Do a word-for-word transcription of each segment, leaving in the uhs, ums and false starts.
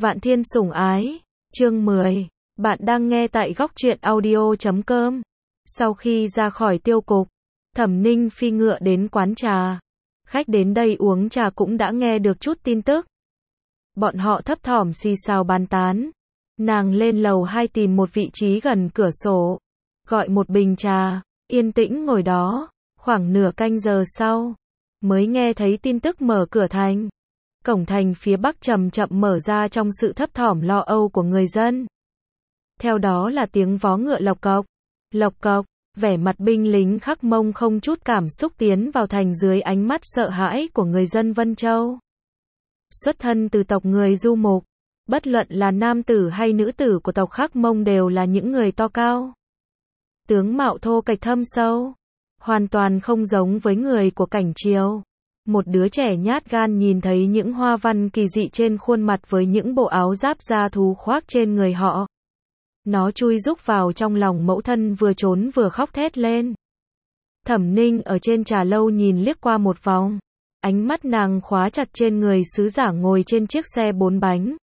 Vạn Thiên sủng ái, chương mười. Bạn đang nghe tại góc truyện audio chấm com. Sau khi ra khỏi tiêu cục, Thẩm Ninh phi ngựa đến quán trà. Khách đến đây uống trà cũng đã nghe được chút tin tức. Bọn họ thấp thỏm xì xào bàn tán. Nàng lên lầu hai tìm một vị trí gần cửa sổ, gọi một bình trà, yên tĩnh ngồi đó. Khoảng nửa canh giờ sau, mới nghe thấy tin tức mở cửa thành. Cổng thành phía bắc chậm chậm mở ra trong sự thấp thỏm lo âu của người dân. Theo đó là tiếng vó ngựa lộc cộc, lộc cộc, vẻ mặt binh lính Khắc Mông không chút cảm xúc tiến vào thành dưới ánh mắt sợ hãi của người dân Vân Châu. Xuất thân từ tộc người Du Mục, bất luận là nam tử hay nữ tử của tộc Khắc Mông đều là những người to cao. Tướng mạo thô kệch thâm sâu, hoàn toàn không giống với người của cảnh triều. Một đứa trẻ nhát gan nhìn thấy những hoa văn kỳ dị trên khuôn mặt với những bộ áo giáp da thú khoác trên người họ. Nó chui rúc vào trong lòng mẫu thân vừa trốn vừa khóc thét lên. Thẩm Ninh ở trên trà lâu nhìn liếc qua một vòng. Ánh mắt nàng khóa chặt trên người sứ giả ngồi trên chiếc xe bốn bánh.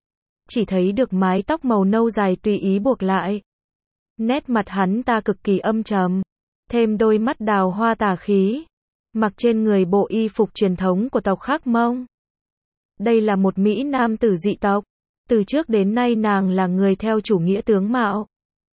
Chỉ thấy được mái tóc màu nâu dài tùy ý buộc lại. Nét mặt hắn ta cực kỳ âm trầm, thêm đôi mắt đào hoa tà khí. Mặc trên người bộ y phục truyền thống của tộc Khắc Mông. Đây là một Mỹ nam tử dị tộc. Từ trước đến nay nàng là người theo chủ nghĩa tướng mạo.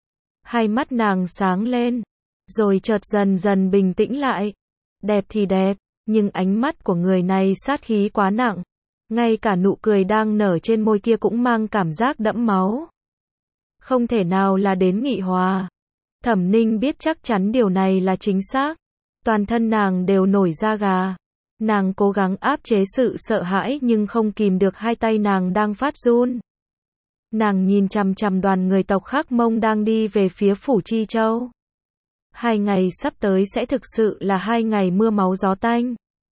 Hai mắt nàng sáng lên, rồi chợt dần dần bình tĩnh lại. Đẹp thì đẹp, nhưng ánh mắt của người này sát khí quá nặng. Ngay cả nụ cười đang nở trên môi kia cũng mang cảm giác đẫm máu. Không thể nào là đến Nghị Hòa. Thẩm Ninh biết chắc chắn điều này là chính xác. Toàn thân nàng đều nổi da gà. Nàng cố gắng áp chế sự sợ hãi nhưng không kìm được hai tay nàng đang phát run. Nàng nhìn chằm chằm đoàn người tộc Khắc Mông đang đi về phía phủ Chi Châu. Hai ngày sắp tới sẽ thực sự là hai ngày mưa máu gió tanh.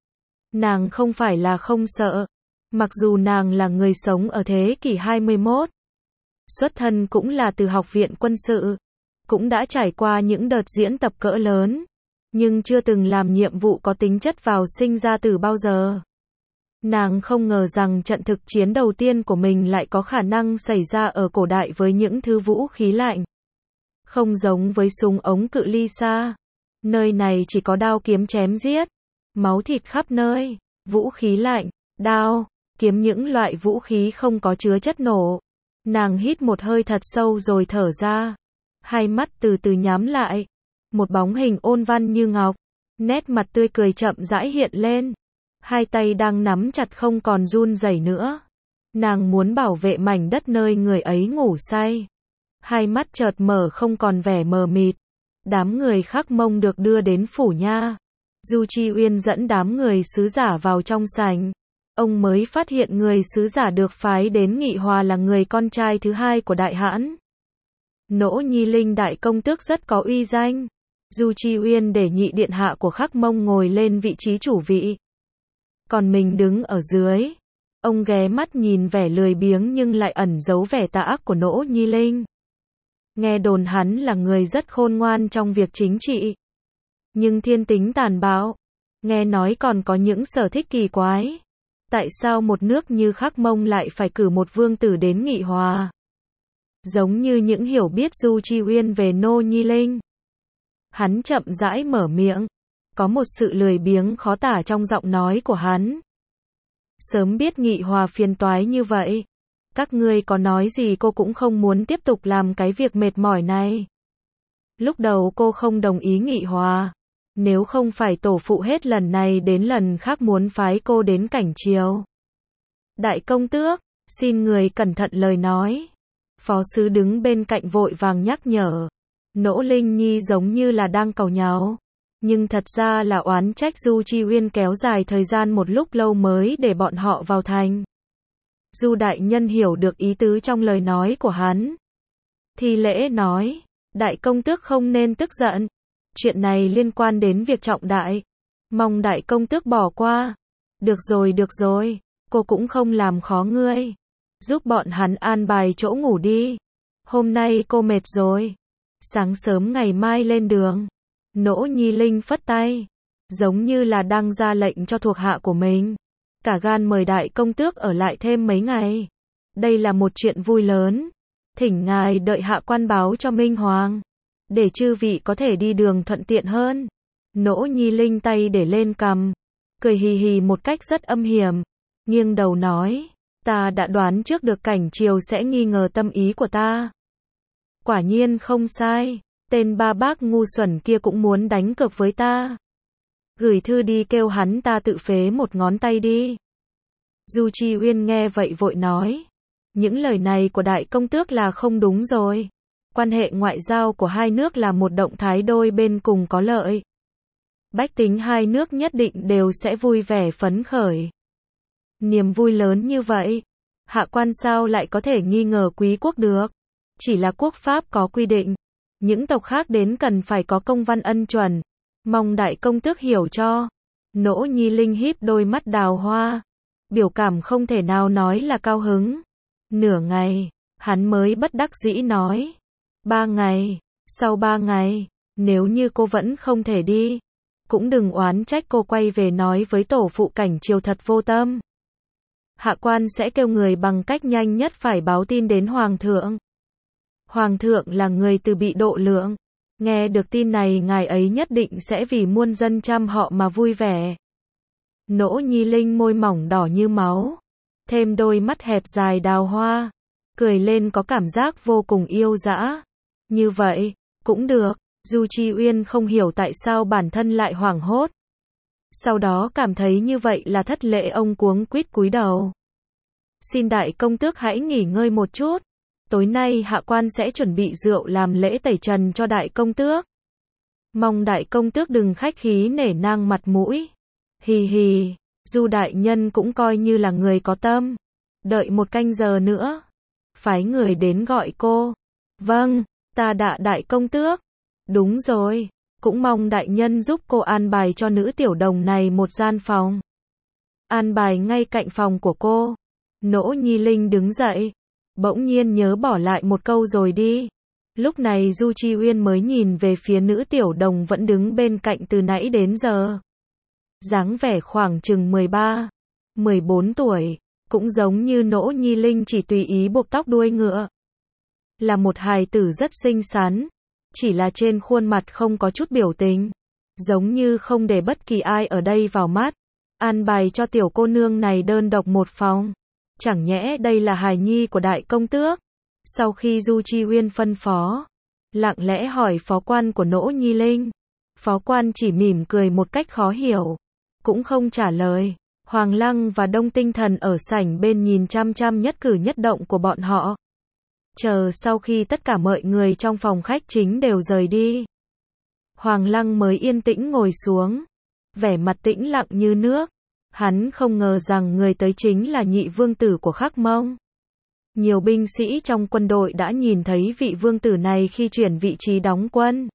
Nàng không phải là không sợ. Mặc dù nàng là người sống ở thế kỷ hai mươi mốt. Xuất thân cũng là từ học viện quân sự. Cũng đã trải qua những đợt diễn tập cỡ lớn. Nhưng chưa từng làm nhiệm vụ có tính chất vào sinh ra tử bao giờ. Nàng không ngờ rằng trận thực chiến đầu tiên của mình lại có khả năng xảy ra ở cổ đại với những thứ vũ khí lạnh. Không giống với súng ống cự ly xa. Nơi này chỉ có đao kiếm chém giết. Máu thịt khắp nơi. Vũ khí lạnh, đao, kiếm những loại vũ khí không có chứa chất nổ. Nàng hít một hơi thật sâu rồi thở ra. Hai mắt từ từ nhắm lại. Một bóng hình ôn văn như ngọc. Nét mặt tươi cười chậm rãi hiện lên. Hai tay đang nắm chặt không còn run rẩy nữa. Nàng muốn bảo vệ mảnh đất nơi người ấy ngủ say. Hai mắt chợt mở không còn vẻ mờ mịt. Đám người Khắc Mông được đưa đến phủ nha. Du Chi Uyên dẫn đám người sứ giả vào trong sảnh. Ông mới phát hiện người sứ giả được phái đến Nghị Hòa là người con trai thứ hai của Đại Hãn. Nỗ Nhi Linh đại công tước rất có uy danh. Du Chi Uyên để nhị điện hạ của Khắc Mông ngồi lên vị trí chủ vị. Còn mình đứng ở dưới. Ông ghé mắt nhìn vẻ lười biếng nhưng lại ẩn giấu vẻ tà ác của Nỗ Nhi Linh. Nghe đồn hắn là người rất khôn ngoan trong việc chính trị. Nhưng thiên tính tàn bạo. Nghe nói còn có những sở thích kỳ quái. Tại sao một nước như Khắc Mông lại phải cử một vương tử đến Nghị Hòa? Giống như những hiểu biết Du Chi Uyên về Nỗ Nhi Linh. Hắn chậm rãi mở miệng. Có một sự lười biếng khó tả trong giọng nói của hắn. Sớm biết Nghị Hòa phiền toái như vậy. Các ngươi có nói gì cô cũng không muốn tiếp tục làm cái việc mệt mỏi này. Lúc đầu cô không đồng ý Nghị Hòa. Nếu không phải tổ phụ hết lần này đến lần khác muốn phái cô đến cảnh triều. Đại công tước, xin người cẩn thận lời nói. Phó sứ đứng bên cạnh vội vàng nhắc nhở. Nỗ Linh Nhi giống như là đang càu nhàu. Nhưng thật ra là oán trách Du Chi Uyên kéo dài thời gian một lúc lâu mới để bọn họ vào thành. Du đại nhân hiểu được ý tứ trong lời nói của hắn. Thi lễ nói, đại công tước không nên tức giận. Chuyện này liên quan đến việc trọng đại. Mong đại công tước bỏ qua. Được rồi được rồi, cô cũng không làm khó ngươi. Giúp bọn hắn an bài chỗ ngủ đi. Hôm nay cô mệt rồi. Sáng sớm ngày mai lên đường. Nỗ Nhi Linh phất tay. Giống như là đang ra lệnh cho thuộc hạ của mình. Cả gan mời đại công tước ở lại thêm mấy ngày. đây là một chuyện vui lớn. Thỉnh ngài đợi hạ quan báo cho Minh Hoàng, để chư vị có thể đi đường thuận tiện hơn. Nỗ Nhi Linh tay để lên cằm, cười hì hì một cách rất âm hiểm, nghiêng đầu nói, ta đã đoán trước được Cảnh Triều sẽ nghi ngờ tâm ý của ta. Quả nhiên không sai, tên ba bác ngu xuẩn kia cũng muốn đánh cược với ta. Gửi thư đi kêu hắn ta tự phế một ngón tay đi. Du Chi Uyên nghe vậy vội nói, những lời này của đại công tước là không đúng rồi. Quan hệ ngoại giao của hai nước là một động thái đôi bên cùng có lợi. Bách tính hai nước nhất định đều sẽ vui vẻ phấn khởi. Niềm vui lớn như vậy, hạ quan sao lại có thể nghi ngờ quý quốc được. Chỉ là quốc pháp có quy định, những tộc khác đến cần phải có công văn ân chuẩn, mong đại công tước hiểu cho. Nỗ Nhi Linh híp đôi mắt đào hoa, biểu cảm không thể nào nói là cao hứng. Nửa ngày, hắn mới bất đắc dĩ nói, ba ngày, sau ba ngày, nếu như cô vẫn không thể đi, cũng đừng oán trách cô quay về nói với tổ phụ Cảnh Triều thật vô tâm. Hạ quan sẽ kêu người bằng cách nhanh nhất phải báo tin đến Hoàng thượng. Hoàng thượng là người từ bi độ lượng, nghe được tin này ngài ấy nhất định sẽ vì muôn dân trăm họ mà vui vẻ. Nỗ Nhi Linh môi mỏng đỏ như máu, thêm đôi mắt hẹp dài đào hoa, cười lên có cảm giác vô cùng yêu dã. Như vậy, cũng được. Du Chi Uyên không hiểu tại sao bản thân lại hoảng hốt. Sau đó cảm thấy như vậy là thất lễ, ông cuống quýt cúi đầu. Xin đại công tước hãy nghỉ ngơi một chút. Tối nay hạ quan sẽ chuẩn bị rượu làm lễ tẩy trần cho đại công tước. Mong đại công tước đừng khách khí nể nang mặt mũi. Hì hì, Du đại nhân cũng coi như là người có tâm. Đợi một canh giờ nữa, phái người đến gọi cô. Vâng, ta đã đại công tước. Đúng rồi, cũng mong đại nhân giúp cô an bài cho nữ tiểu đồng này một gian phòng. An bài ngay cạnh phòng của cô. Nỗ Nhi Linh đứng dậy, bỗng nhiên nhớ bỏ lại một câu rồi đi. Lúc này Du Chi Uyên mới nhìn về phía nữ tiểu đồng vẫn đứng bên cạnh từ nãy đến giờ. Dáng vẻ khoảng chừng mười ba, mười bốn tuổi, cũng giống như Nỗ Nhi Linh, chỉ tùy ý buộc tóc đuôi ngựa. Là một hài tử rất xinh xắn, chỉ là trên khuôn mặt không có chút biểu tình, giống như không để bất kỳ ai ở đây vào mắt. An bài cho tiểu cô nương này đơn độc một phòng. Chẳng nhẽ đây là hài nhi của đại công tước? Sau khi Du Chi Uyên phân phó, lặng lẽ hỏi phó quan của Nỗ Nhi Linh. Phó quan chỉ mỉm cười một cách khó hiểu, cũng không trả lời. Hoàng Lăng và Đông Tinh Thần ở sảnh bên nhìn chăm chăm nhất cử nhất động của bọn họ. Chờ sau khi tất cả mọi người trong phòng khách chính đều rời đi, Hoàng Lăng mới yên tĩnh ngồi xuống, vẻ mặt tĩnh lặng như nước. Hắn không ngờ rằng người tới chính là nhị vương tử của Khắc Mông. Nhiều binh sĩ trong quân đội đã nhìn thấy vị vương tử này khi chuyển vị trí đóng quân.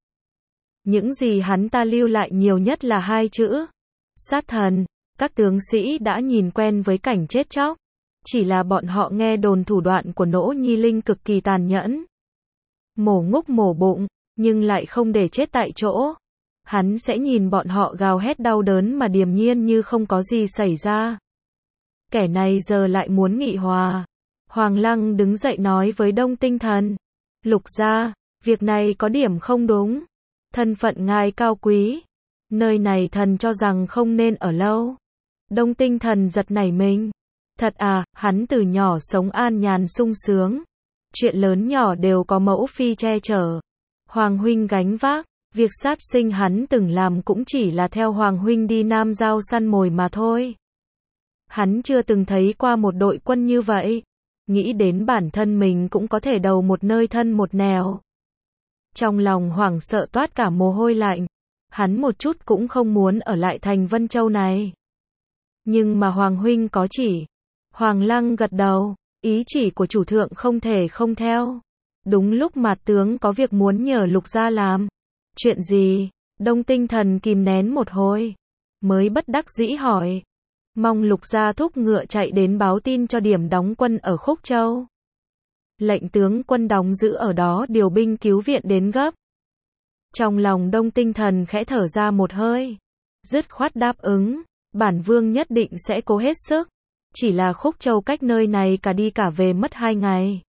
Những gì hắn ta lưu lại nhiều nhất là hai chữ: sát thần. Các tướng sĩ đã nhìn quen với cảnh chết chóc. Chỉ là bọn họ nghe đồn thủ đoạn của Nỗ Nhi Linh cực kỳ tàn nhẫn. Mổ ngúc mổ bụng, nhưng lại không để chết tại chỗ. Hắn sẽ nhìn bọn họ gào hét đau đớn mà điềm nhiên như không có gì xảy ra. Kẻ này giờ lại muốn nghị hòa. Hoàng Lăng đứng dậy nói với Đông Tinh Thần. Lục gia, việc này có điểm không đúng. Thân phận ngài cao quý, nơi này thần cho rằng không nên ở lâu. Đông Tinh Thần giật nảy mình. Thật à, hắn từ nhỏ sống an nhàn sung sướng. Chuyện lớn nhỏ đều có mẫu phi che chở. Hoàng huynh gánh vác. Việc sát sinh hắn từng làm cũng chỉ là theo Hoàng huynh đi Nam Giao săn mồi mà thôi. Hắn chưa từng thấy qua một đội quân như vậy. Nghĩ đến bản thân mình cũng có thể đầu một nơi thân một nẻo. Trong lòng hoảng sợ toát cả mồ hôi lạnh. Hắn một chút cũng không muốn ở lại thành Vân Châu này. Nhưng mà Hoàng huynh có chỉ. Hoàng Lăng gật đầu, ý chỉ của chủ thượng không thể không theo. Đúng lúc Mạt tướng có việc muốn nhờ Lục gia làm. Chuyện gì? Đông Tinh Thần kìm nén một hồi, mới bất đắc dĩ hỏi. Mong Lục gia thúc ngựa chạy đến báo tin cho điểm đóng quân ở Khúc Châu. Lệnh tướng quân đóng giữ ở đó điều binh cứu viện đến gấp. Trong lòng Đông Tinh Thần khẽ thở ra một hơi, dứt khoát đáp ứng. Bản vương nhất định sẽ cố hết sức. chỉ là Khúc Châu cách nơi này cả đi cả về mất hai ngày.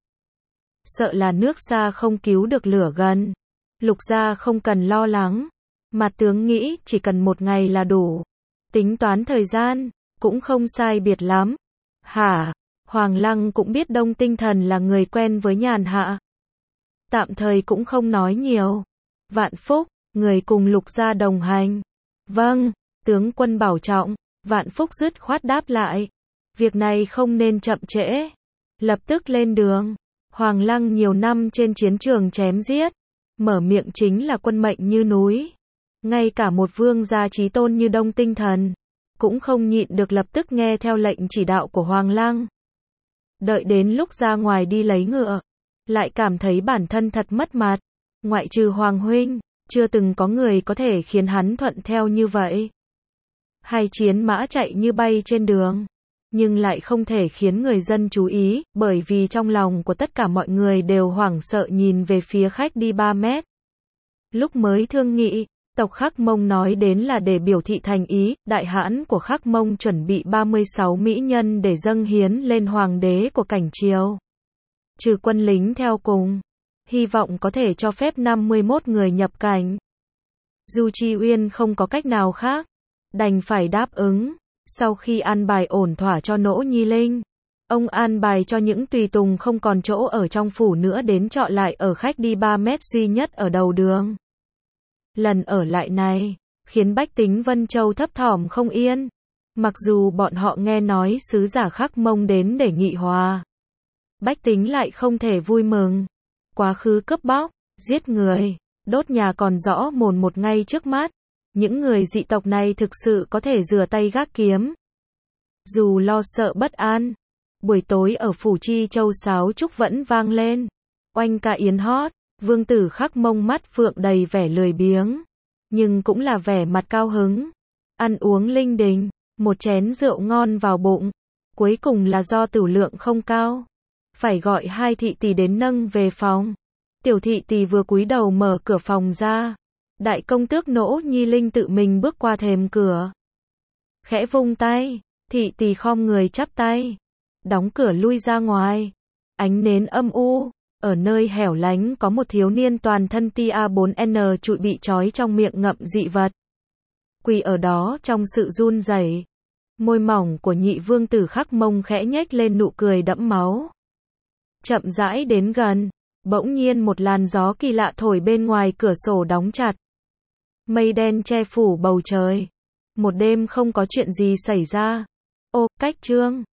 Sợ là nước xa không cứu được lửa gần. Lục gia không cần lo lắng. Mạt tướng nghĩ chỉ cần một ngày là đủ. Tính toán thời gian, cũng không sai biệt lắm. Hả? Hoàng Lăng cũng biết Đông Tinh Thần là người quen với nhàn hạ. Tạm thời cũng không nói nhiều. Vạn Phúc, người cùng Lục gia đồng hành. Vâng, tướng quân bảo trọng. Vạn Phúc dứt khoát đáp lại. Việc này không nên chậm trễ. Lập tức lên đường. Hoàng Lăng nhiều năm trên chiến trường chém giết. Mở miệng chính là quân mệnh như núi. Ngay cả một vương gia chí tôn như Đông Tinh Thần cũng không nhịn được lập tức nghe theo lệnh chỉ đạo của Hoàng Lăng. Đợi đến lúc ra ngoài đi lấy ngựa, lại cảm thấy bản thân thật mất mặt. Ngoại trừ Hoàng huynh, chưa từng có người có thể khiến hắn thuận theo như vậy. Hai chiến mã chạy như bay trên đường, nhưng lại không thể khiến người dân chú ý, bởi vì trong lòng của tất cả mọi người đều hoảng sợ nhìn về phía khách đi ba mét. Lúc mới thương nghị, tộc Khắc Mông nói đến là để biểu thị thành ý, đại hãn của Khắc Mông chuẩn bị ba mươi sáu mỹ nhân để dâng hiến lên hoàng đế của cảnh triều. Trừ quân lính theo cùng, hy vọng có thể cho phép năm mươi mốt người nhập cảnh. Du Chi Uyên không có cách nào khác, đành phải đáp ứng. Sau khi an bài ổn thỏa cho Nỗ Nhi Linh, ông an bài cho những tùy tùng không còn chỗ ở trong phủ nữa đến trọ lại ở khách đi ba mét duy nhất ở đầu đường. Lần ở lại này, khiến bách tính Vân Châu thấp thỏm không yên. Mặc dù bọn họ nghe nói sứ giả Khắc Mông đến để nghị hòa, bách tính lại không thể vui mừng. Quá khứ cướp bóc, giết người, đốt nhà còn rõ mồn một ngay trước mắt. Những người dị tộc này thực sự có thể rửa tay gác kiếm. Dù lo sợ bất an, buổi tối ở phủ Chi Châu sáo trúc vẫn vang lên. Oanh ca yến hót, vương tử Khắc Mông mắt phượng đầy vẻ lười biếng, nhưng cũng là vẻ mặt cao hứng. Ăn uống linh đình, một chén rượu ngon vào bụng. Cuối cùng là do tửu lượng không cao, phải gọi hai thị tỳ đến nâng về phòng. Tiểu thị tỳ vừa cúi đầu mở cửa phòng ra, đại công tước Nỗ Nhi Linh tự mình bước qua thềm cửa. Khẽ vung tay, thị tỳ khom người chắp tay, đóng cửa lui ra ngoài. Ánh nến âm u, ở nơi hẻo lánh có một thiếu niên toàn thân tia bốn N trụi bị trói trong miệng ngậm dị vật. Quỳ ở đó trong sự run rẩy. Môi mỏng của nhị vương tử Khắc Mông khẽ nhếch lên nụ cười đẫm máu. Chậm rãi đến gần, bỗng nhiên một làn gió kỳ lạ thổi bên ngoài cửa sổ đóng chặt. Mây đen che phủ bầu trời. Một đêm không có chuyện gì xảy ra. Ô, cách chương.